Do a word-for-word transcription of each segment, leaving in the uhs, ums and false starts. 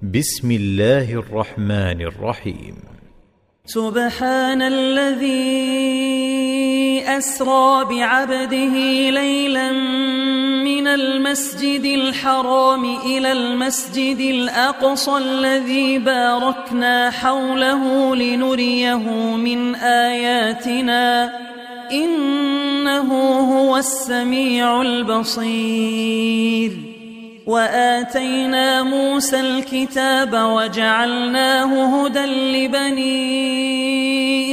بسم الله الرحمن الرحيم. سبحان الذي أسرى بعبده ليلا من المسجد الحرام إلى المسجد الأقصى الذي باركنا حوله لنريه من آياتنا إنه هو السميع البصير. وآتينا موسى الكتاب وجعلناه هدى لبني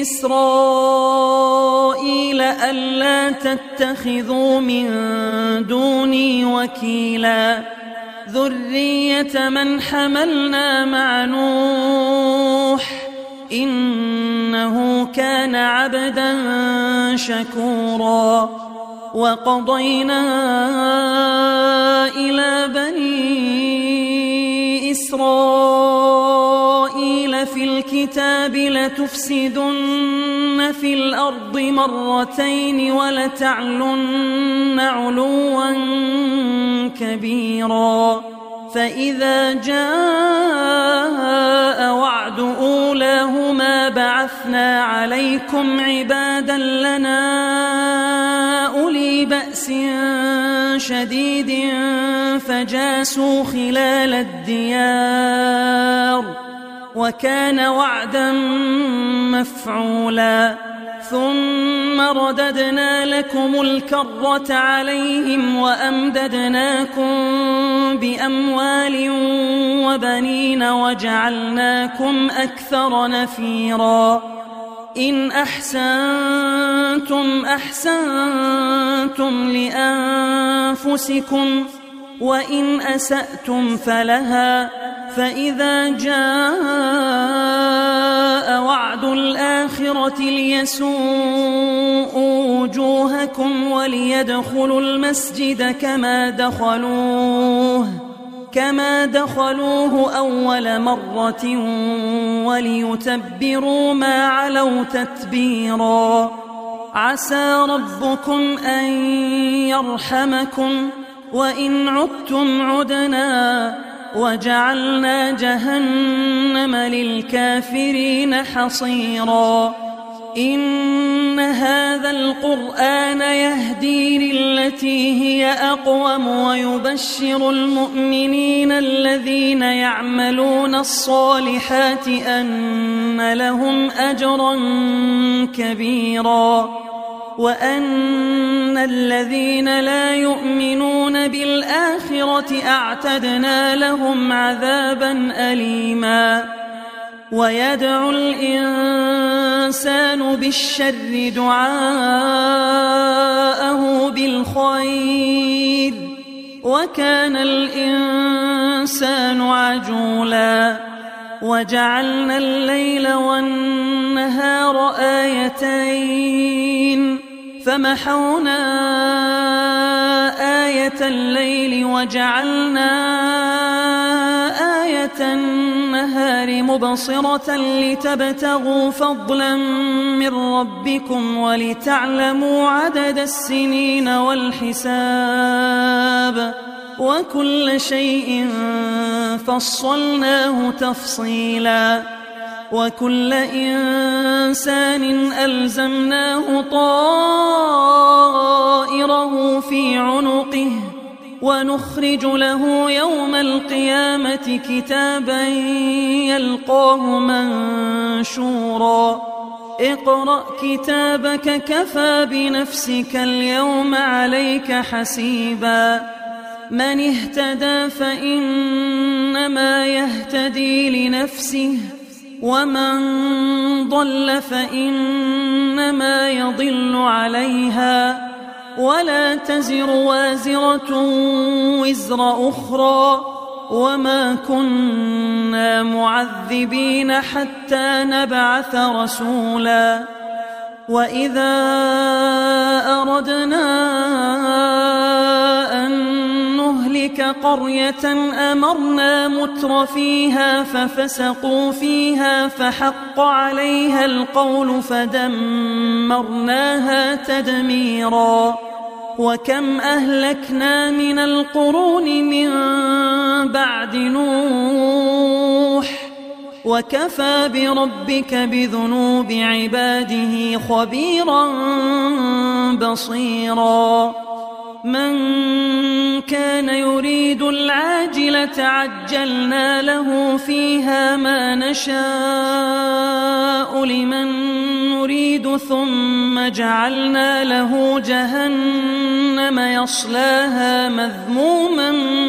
إسرائيل ألا تتخذوا من دوني وكيلا ذرية من حملنا مع نوح إنه كان عبدا شكورا. وقضينا إلى بني إسرائيل في الكتاب لتفسدن في الأرض مرتين ولتعلن علوا كبيرا. فإذا جاء وعد أولاهما بعثنا عليكم عبادا لنا أولي بأس شديد فجاسوا خلال الديار وكان وعدا مفعولا. ثم رددنا لكم الكرة عليهم وأمددناكم بأموال وبنين وجعلناكم أكثر نفيرا. إن أحسنتم أحسنتم لأنفسكم وإن أسأتم فلها. فإذا جاء وعد الآخرة ليسوءوا وجوهكم وليدخلوا المسجد كما دخلوه كما دخلوه أول مرة وليتبروا ما علوا تتبيرا. عسى ربكم أن يرحمكم وإن عدتم عدنا وجعلنا جهنم للكافرين حصيرا. إن هذا القرآن يهدي للتي هي أقوم ويبشر المؤمنين الذين يعملون الصالحات أن لهم أجرا كبيرا وأن الذين لا يؤمنون بالآخرة أعتدنا لهم عذابا أليما. ويدعو الإنسان بالشر دعاءه بالخير وكان الإنسان عجولا. وجعلنا الليل والنهار آيتين فمحونا آية الليل وجعلنا آية النهار مبصرة لتبتغوا فضلا من ربكم ولتعلموا عدد السنين والحساب وكل شيء فصلناه تفصيلا. وكل إنسان ألزمناه طائره في عنقه ونخرج له يوم القيامة كتابا يلقاه منشورا. اقرأ كتابك كفى بنفسك اليوم عليك حسيبا. من اهتدى فإنما يهتدي لنفسه ومن ضل فإنما يضل عليها ولا تزر وازرة وزر أخرى وما كنا معذبين حتى نبعث رسولا. وإذا أردنا أن نهلك قرية أمرنا متر فيها ففسقوا فيها فحق عليها القول فدمرناها تدميرا. وكم أهلكنا من القرون من بعد نوح وكفى بربك بذنوب عباده خبيرا بصيرا من كان يريد العاجلة عجلنا له فيها ما نشاء لمن نريد ثم جعلنا له جهنم يصلاها مذموما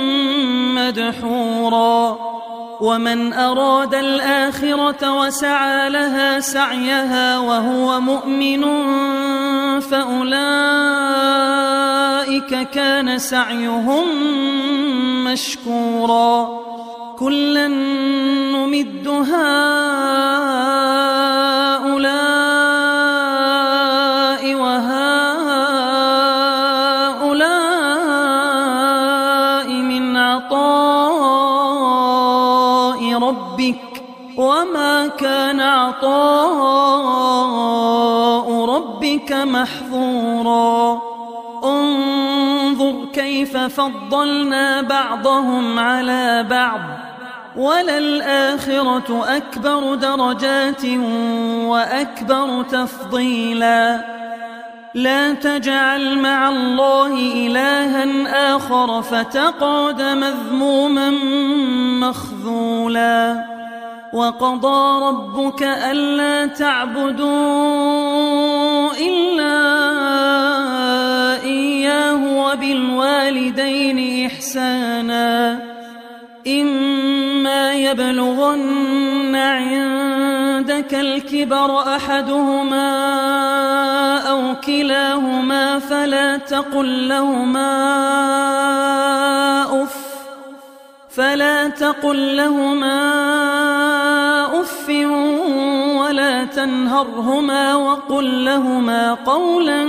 مدحورا ومن أراد الآخرة وسعى لها سعيها وهو مؤمن فأولئك كان سعيهم مشكورا كلا نمد هؤلاء وهؤلاء من عطاء ربك وما كان عطاء ربك محظورا انظر كيف فضلنا بعضهم على بعض وللآخرة أكبر درجات وأكبر تفضيلا لا تجعل مع الله إلها آخر فتقعد مذموما مخذولا وقضى ربك ألا تعبدوا إلا إياه وبالوالدين إحسانا إما يبلغن عندك الكبر أحدهما أو كلاهما فلا تقل لهما أف فلا تقل لهما أف ولا تنهرهما وقل لهما قولا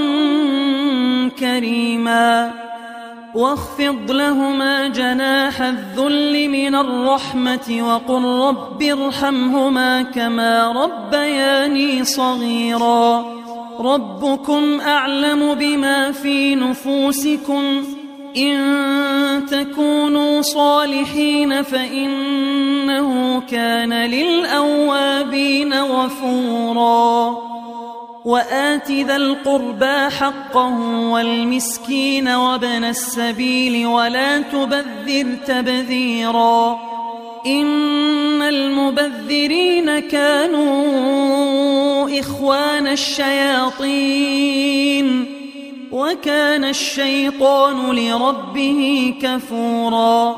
كريما واخفض لهما جناح الذل من الرحمة وقل رب ارحمهما كما ربياني صغيرا ربكم أعلم بما في نفوسكم إن تكونوا صالحين فإنه كان للأوابين غفورا وآت ذا القربى حقه والمسكين وابن السبيل ولا تبذر تبذيرا إن المبذرين كانوا إخوان الشياطين وكان الشيطان لربه كفورا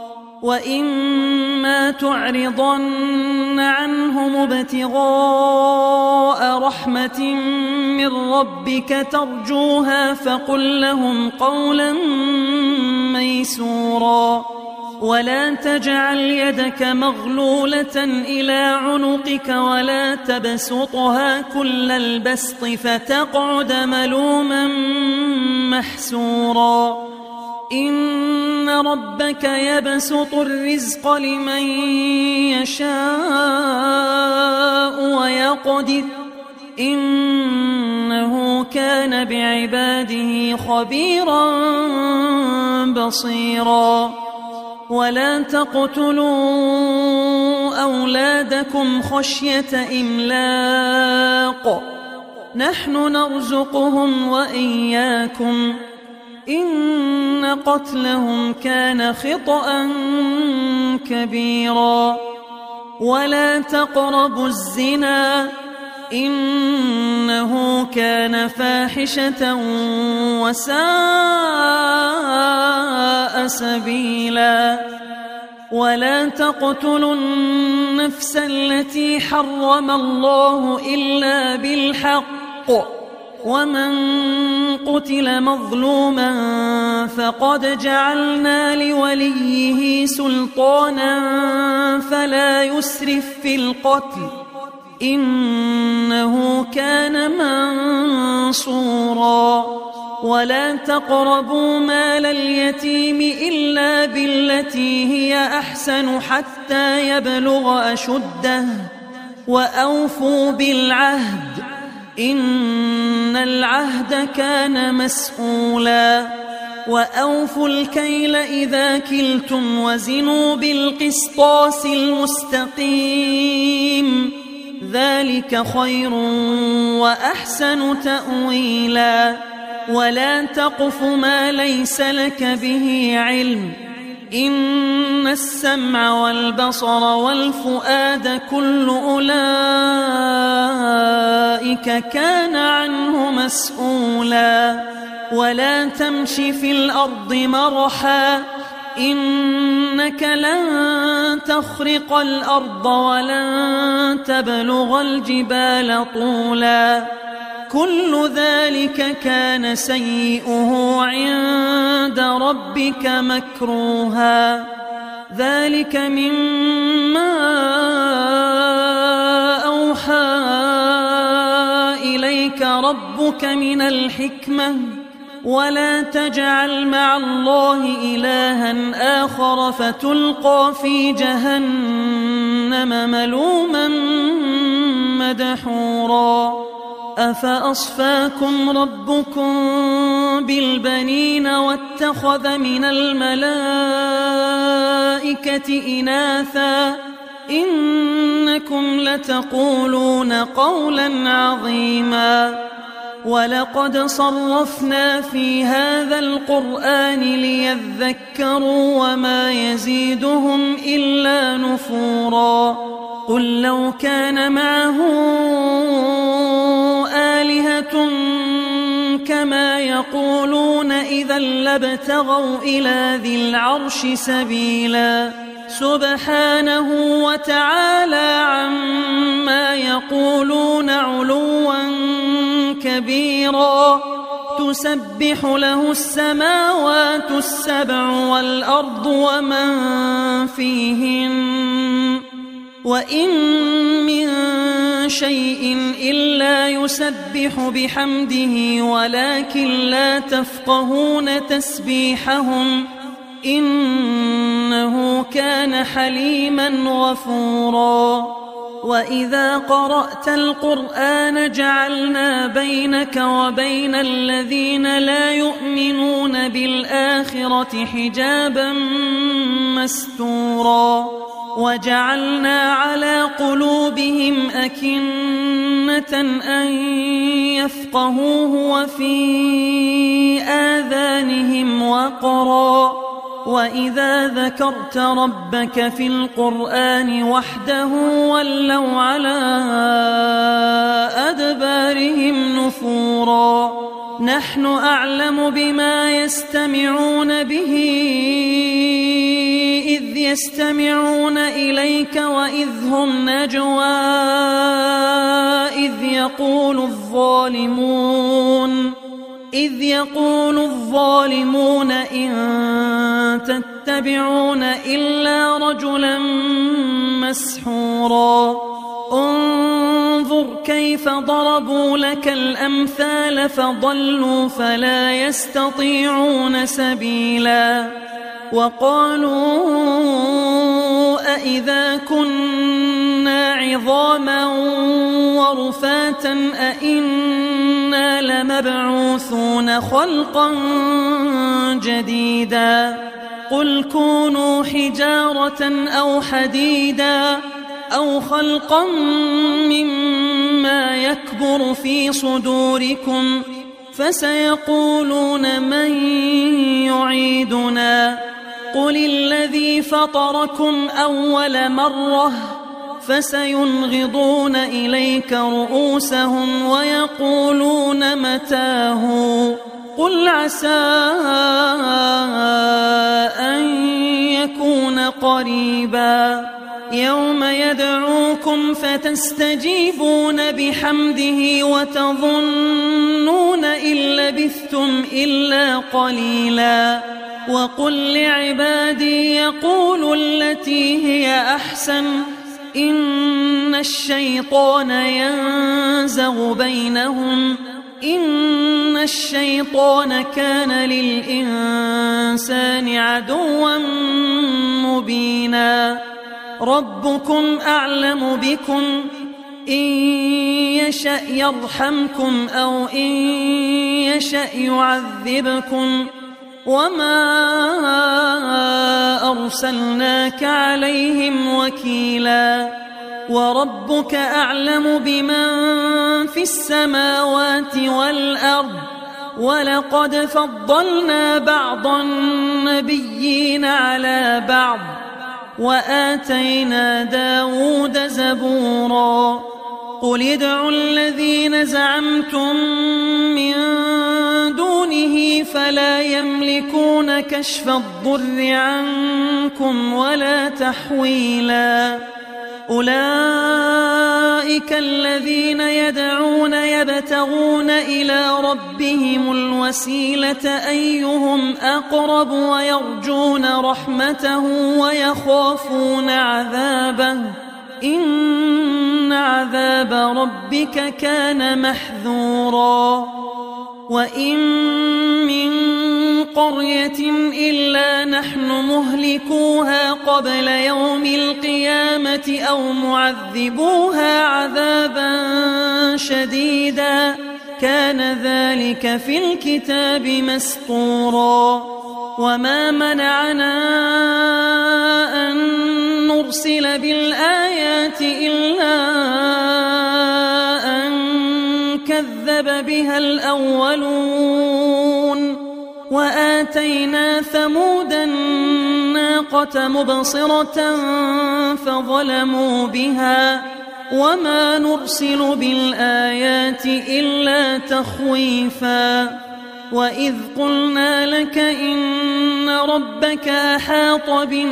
وإما تعرضن عنهم ابتغاء رحمة من ربك ترجوها فقل لهم قولا ميسورا ولا تجعل يدك مغلولة إلى عنقك ولا تبسطها كل البسط فتقعد ملوما محسورا إن ربك يبسط الرزق لمن يشاء ويقدر إنه كان بعباده خبيرا بصيرا ولا تقتلوا أولادكم خشية إملاق نحن نرزقهم وإياكم إن قتلهم كان خطأ كبيرا ولا تقربوا الزنا إنه كان فاحشة وساء سبيلا ولا تقتلوا النفس التي حرم الله إلا بالحق ومن قتل مظلوما فقد جعلنا لوليه سلطانا فلا يسرف في القتل إنه كان منصورا ولا تقربوا مال اليتيم إلا بالتي هي أحسن حتى يبلغ أشده وأوفوا بالعهد إن العهد كان مسؤولا وأوفوا الكيل إذا كلتم وزنوا بالقسطاس المستقيم ذلك خير وأحسن تأويلا ولا تقف ما ليس لك به علم إن السمع والبصر والفؤاد كل أولئك كان عنه مسؤولا ولا تمش في الأرض مرحا إنك لن تخرق الأرض ولن تبلغ الجبال طولا كل ذلك كان سيئه عند ربك مكروها ذلك مما أوحى إليك ربك من الحكمة ولا تجعل مع الله إلها آخر فتلقى في جهنم ملوما مدحورا أفأصفاكم ربكم بالبنين واتخذ من الملائكة إناثا إنكم لتقولون قولا عظيما ولقد صرفنا في هذا القرآن ليذكروا وما يزيدهم إلا نفورا قل لو كان معه آلهة كما يقولون إذا لابتغوا إلى ذي العرش سبيلا سبحانه وتعالى عما يقولون علوا كبيرا تسبح له السماوات السبع والأرض ومن فيهن وإن من شيء إلا يسبح بحمده ولكن لا تفقهون تسبيحهم إنه كان حليما غفورا وإذا قرأت القرآن جعلنا بينك وبين الذين لا يؤمنون بالآخرة حجابا مستورا وجعلنا على قلوبهم أكنة أن يفقهوه وفي آذانهم وقرا وإذا ذكرت ربك في القرآن وحده ولوا على أدبارهم نفورا نحن أعلم بما يستمعون به إذ يستمعون إليك وإذ هم نجوى إذ يقول الظالمون إذ يقول الظالمون إن تتبعون إلا رجلا مسحورا انظر كيف ضربوا لك الأمثال فضلوا فلا يستطيعون سبيلا وقالوا أإذا كنا عظاما ورفاتا أإنا لمبعوثون خلقا جديدا قل كونوا حجارة أو حديدا أو خلقا مما يكبر في صدوركم فسيقولون من يعيدنا قل الذي فطركم أول مرة فسينغضون إليك رؤوسهم ويقولون متاه قل عسى أن يكون قريبا يوم يدعوكم فتستجيبون بحمده وتظنون إن لبثتم إلا قليلا وقل لعبادي يقولوا التي هي أحسن إن الشيطان ينزغ بينهم إن الشيطان كان للإنسان عدوا مبينا ربكم أعلم بكم إن يشأ يرحمكم أو إن يشأ يعذبكم وما أرسلناك عليهم وكيلا وربك أعلم بمن في السماوات والأرض ولقد فضلنا بعض النبيين على بعض وآتينا داود زبورا قل ادعوا الذين زعمتم من دونه فلا يملكون كشف الضر عنكم ولا تحويلا أولئك الذين يدعون يبتغون إلى ربهم الوسيلة أيهم أقرب ويرجون رحمته ويخافون عذابه إن عذاب ربك كان محذورا وإن من قرية إلا نحن مهلكوها قبل يوم القيامة أو معذبوها عذابا شديدا كان ذلك في الكتاب مسطورا وما منعنا أن نرسل بالآيات إلا أن كذب بها الأولون وآتينا ثمود الناقة مبصرة فظلموا بها وما نرسل بالآيات إلا تخويفا وإذ قلنا لك إن ربك أحاط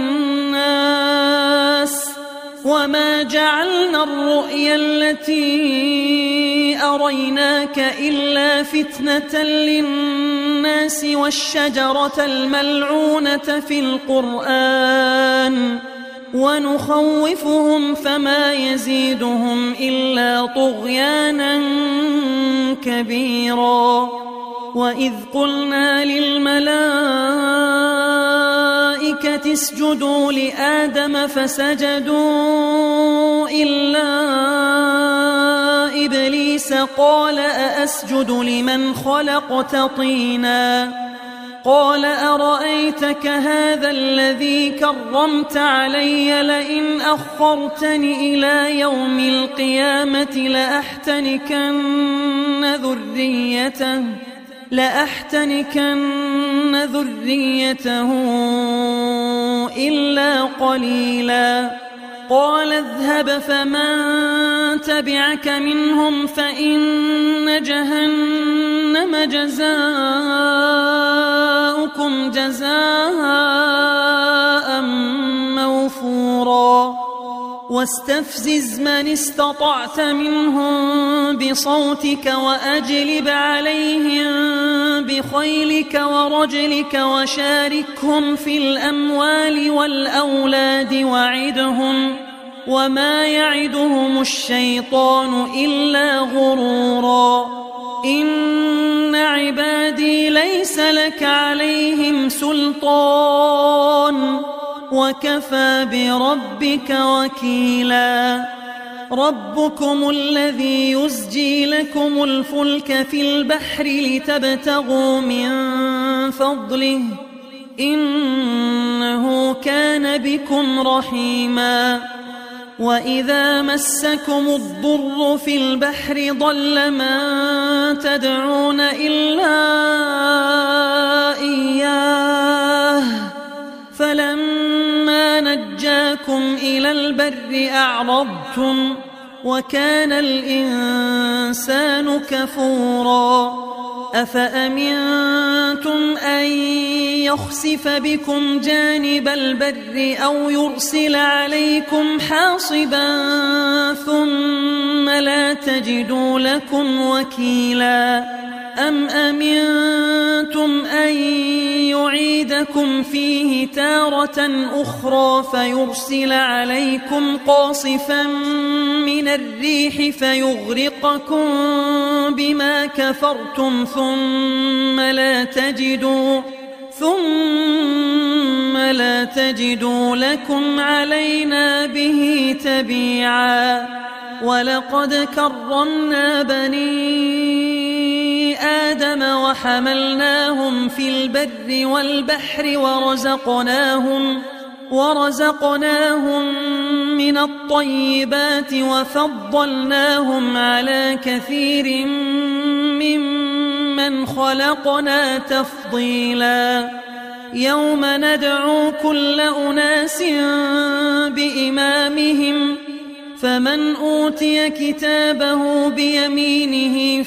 بالناس وما جعلنا الرؤيا التي أريناك إلا فتنة للناس والشجرة الملعونة في القرآن ونخوفهم فما يزيدهم إلا طغيانا كبيرا وإذ قلنا للملائكة اسجدوا لآدم فسجدوا إلا إبليس قال أأسجد لمن خلقت طينا قال أرأيتك هذا الذي كرمت علي لئن أخرتني إلى يوم القيامة لأحتنكن ذريته لأحتنكن ذريته إلا قليلا قال اذهب فمن تبعك منهم فإن جهنم جزاؤكم جزاء موفورا واستفزز من استطعت منهم بصوتك وأجلب عليهم بخيلك ورجلك وشاركهم في الأموال والأولاد وعدهم وما يعدهم الشيطان إلا غرورا إن عبادي ليس لك عليهم سلطان وكفى بربك وكيلا ربكم الذي يزجي لكم الفلك في البحر لتبتغوا من فضله إنه كان بكم رحيما وإذا مسكم الضر في البحر ضل من تدعون إلا إياه فلما نجاكم إلى البر أعرضتم وكان الإنسان كفورا أفأمنتم أن يخسف بكم جانب البر أو يرسل عليكم حاصبا ثم لا تجدوا لكم وكيلا أم أمنتم أن يعيدكم فيه تارة أخرى فيرسل عليكم قاصفا من الريح فيغرقكم بما كفرتم ثم لا تجدوا ثم لا تجدوا لكم علينا به تبيعا ولقد كرمنا بني آدم وحملناهم في البر والبحر ورزقناهم ورزقناهم من الطيبات وفضلناهم على كثير ممن خلقنا تفضيلا يوم ندعو كل أناس بإمامهم فمن أوتي كتابه بيمينه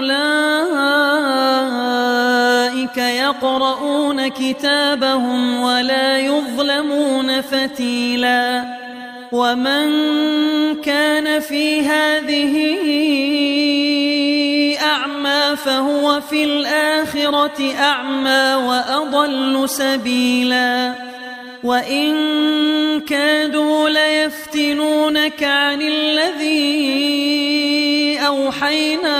فأولئك يقرؤون كتابهم ولا يظلمون فتيلا ومن كان في هذه أعمى فهو في الآخرة أعمى وأضل سبيلا وإن كادوا ليفتنونك عن الذي أوحينا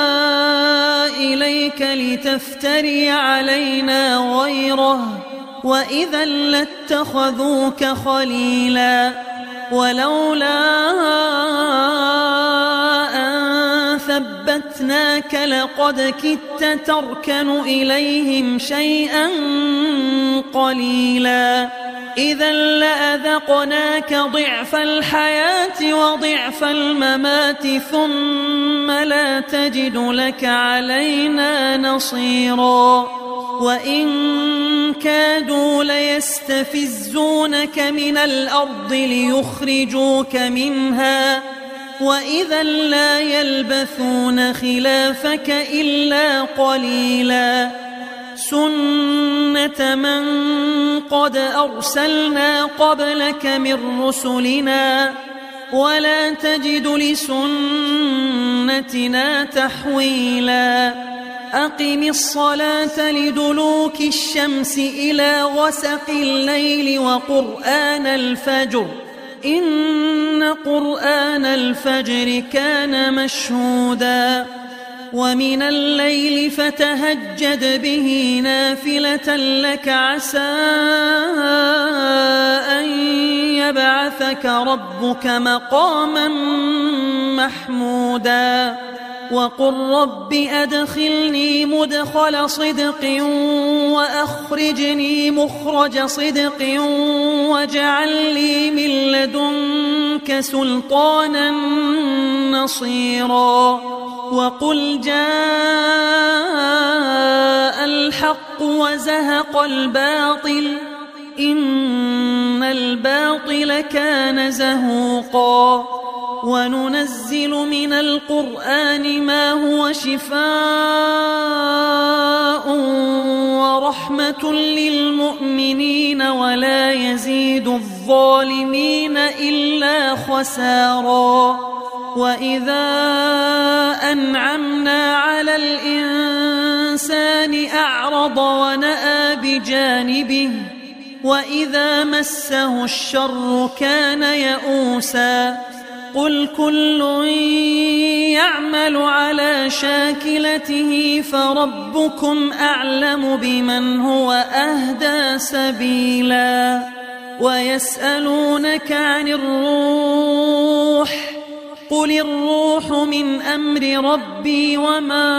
إليك لتفتري علينا غيره وإذا لاتخذوك خليلا ولولا أن ثبتناك لقد كدت تركن إليهم شيئا قليلا إذا لأذقناك ضعف الحياة وضعف الممات ثم لا تجد لك علينا نصيرا وإن كادوا ليستفزونك من الأرض ليخرجوك منها وإذا لا يلبثون خلافك إلا قليلا سنة من قد أرسلنا قبلك من رسلنا ولا تجد لسنتنا تحويلا أقم الصلاة لدلوك الشمس إلى غسق الليل وقرآن الفجر إن قرآن الفجر كان مشهودا ومن الليل فتهجد به نافلة لك عسى أن يبعثك ربك مقاما محمودا وقل رب أدخلني مدخل صدق وأخرجني مخرج صدق واجعل لي من لدنك سلطانا نصيرا وقل جاء الحق وزهق الباطل إن الباطل كان زهوقا وننزل من القرآن ما هو شفاء ورحمة للمؤمنين ولا يزيد الظالمين إلا خسارا وإذا أنعمنا على الإنسان أعرض ونأى بجانبه وإذا مسه الشر كان يئوسا قل كل يعمل على شاكلته فربكم أعلم بمن هو أهدى سبيلا ويسألونك عن الروح قل الروح من أمر ربي وما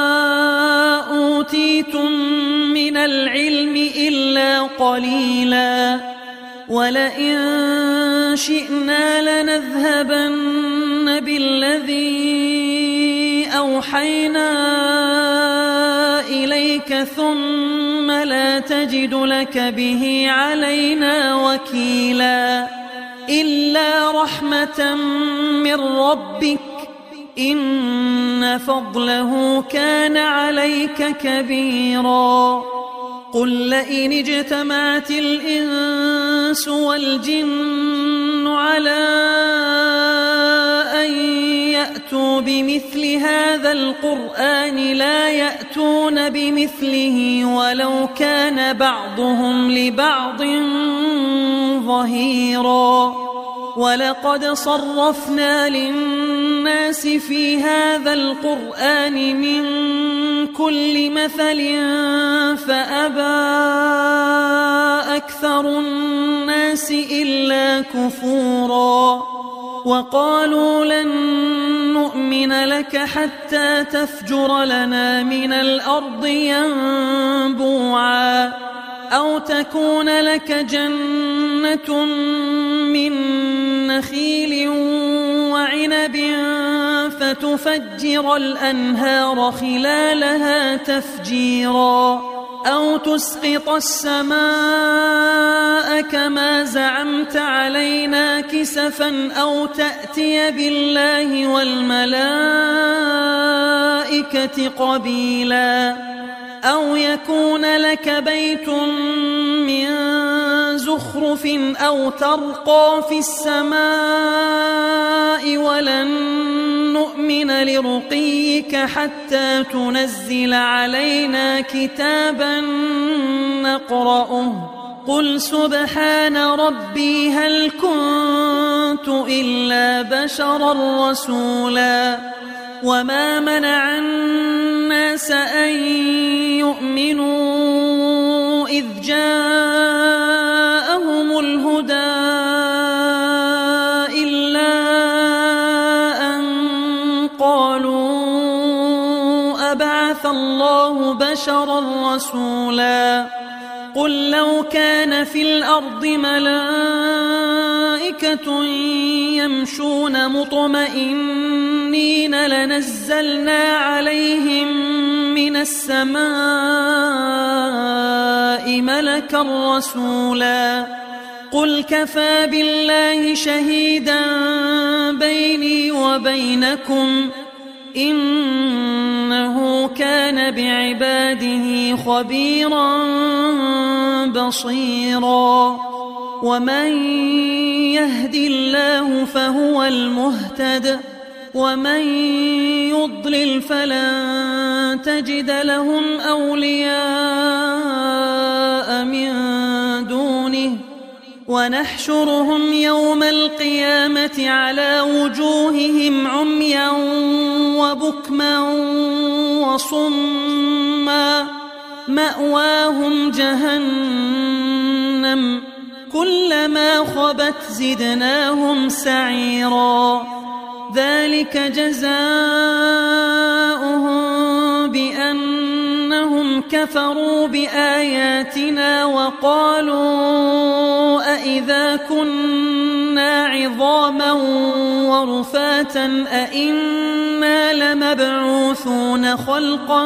أوتيتم من العلم إلا قليلا ولئن شئنا لنذهبن بالذي أوحينا إليك ثم لا تجد لك به علينا وكيلا إلا رحمة من ربك إن فضله كان عليك كبيرا قل لئن اجتمعت الإنس والجن على أن يأتوا بمثل هذا القرآن لا يأتون بمثله ولو كان بعضهم لبعض ظهيرا ولقد صرفنا للناس في هذا القرآن من كل مثل فأبى أكثر الناس إلا كفورا وقالوا لن نؤمن لك حتى تفجر لنا من الأرض ينبوعا أو تكون لك جنة من نخيل وعنب فتفجر الأنهار خلالها تفجيرا أو تسقط السماء كما زعمت علينا كسفا أو تأتي بالله والملائكة قبيلا أو يكون لك بيت من زخرف أو ترقى في السماء ولن نؤمن لرقيك حتى تنزل علينا كتابا نقرأه قل سبحان ربي هل كنت إلا بشرا رسولا وما منع الناس أن يؤمنوا إذ جاءهم الهدى إلا أن قالوا أبعث الله بشرا رسولا قل لو كان في الأرض ملائكة يمشون مطمئنين لنزلنا عليهم من السماء ملكا رسولا قل كفى بالله شهيدا بيني وبينكم إنه كان بعباده خبيرا بصيرا ومن يهد الله فهو المهتد ومن يضلل فلن تجد لهم أولياء من دونه ونحشرهم يوم القيامة على وجوههم عميا وبكما وصما مأواهم جهنم كلما خبت زدناهم سعيرا ذلك جزاؤهم بأنهم كفروا بآياتنا وقالوا أإذا كنا عظاما ورفاتا أإنا لمبعوثون خلقا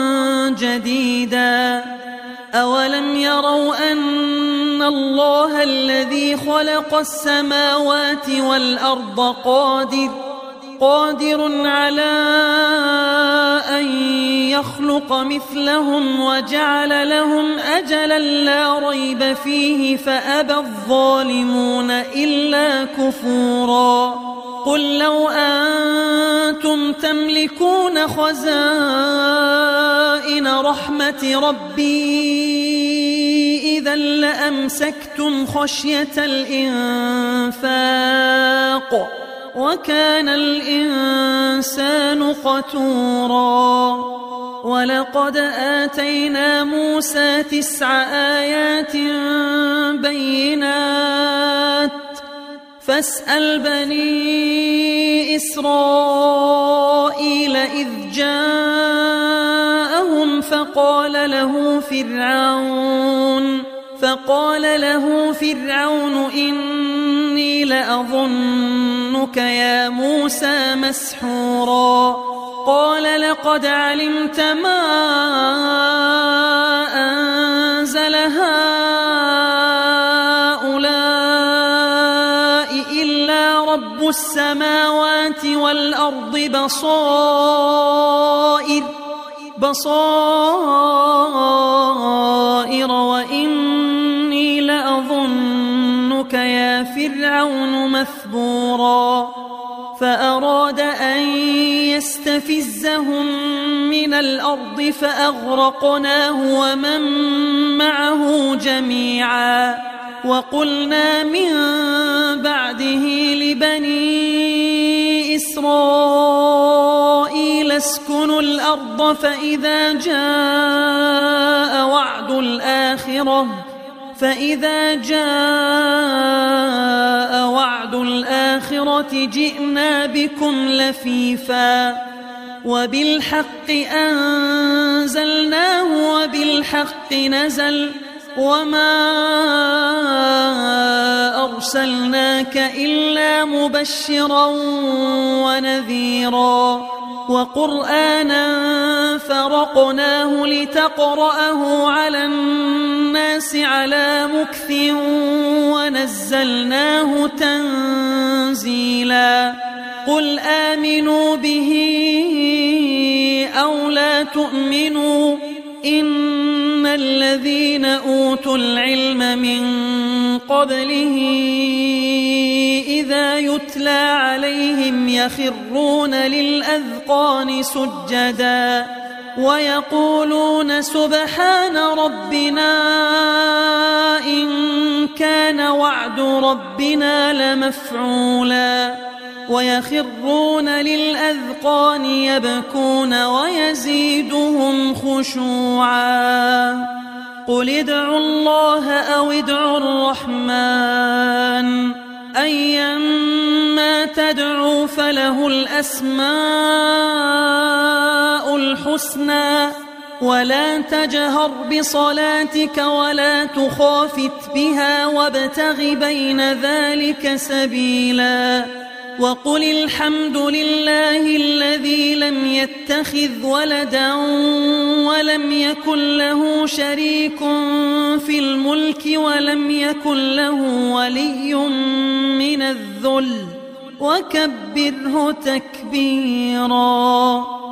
جديدا أولم يروا أن الله الذي خلق السماوات والأرض قادر قادر على أن يخلق مثلهم وجعل لهم أجلا لا ريب فيه فأبى الظالمون إلا كفورا قل لو أنتم تملكون خزائن رحمة ربي إذا لأمسكتم خشية الإنفاق وكان الإنسان قتورا ولقد آتينا موسى تسع آيات بينات فاسأل بني إسرائيل إذ جاءهم فقال له فرعون فقال له فرعون إني لأظنك يا موسى مسحورا قال لقد علمت ما أنزل هؤلاء إلا رب السماوات والأرض بصائر بصائر وإني لأظنك يا فرعون مثبورا فأراد أن يستفزهم من الأرض فأغرقناه ومن معه جميعا وقلنا من بعده لبني إسرائيل اسكنوا الأرض فإذا جاء وعد الآخرة فإذا جاء وعد الآخرة جئنا بكم لفيفا وبالحق أنزلناه وبالحق نزل وما أرسلناك إلا مبشرا ونذيرا وقرآنا فرقناه لتقرأه على الناس على مكث ونزلناه تنزيلا قل آمنوا به أو لا تؤمنوا إن الذين أوتوا العلم من قبله إذا يتلى عليهم يخرون للأذقان سجدا ويقولون سبحان ربنا إن كان وعد ربنا لمفعولا ويخرون للأذقان يبكون ويزيدهم خشوعا قل ادعوا الله أو ادعوا الرحمن أيما تدعوا فله الأسماء الحسنى ولا تجهر بصلاتك ولا تخافت بها وابتغ بين ذلك سبيلا وقل الحمد لله الذي لم يتخذ ولدا ولم يكن له شريك في الملك ولم يكن له ولي من الذل وكبره تكبيرا.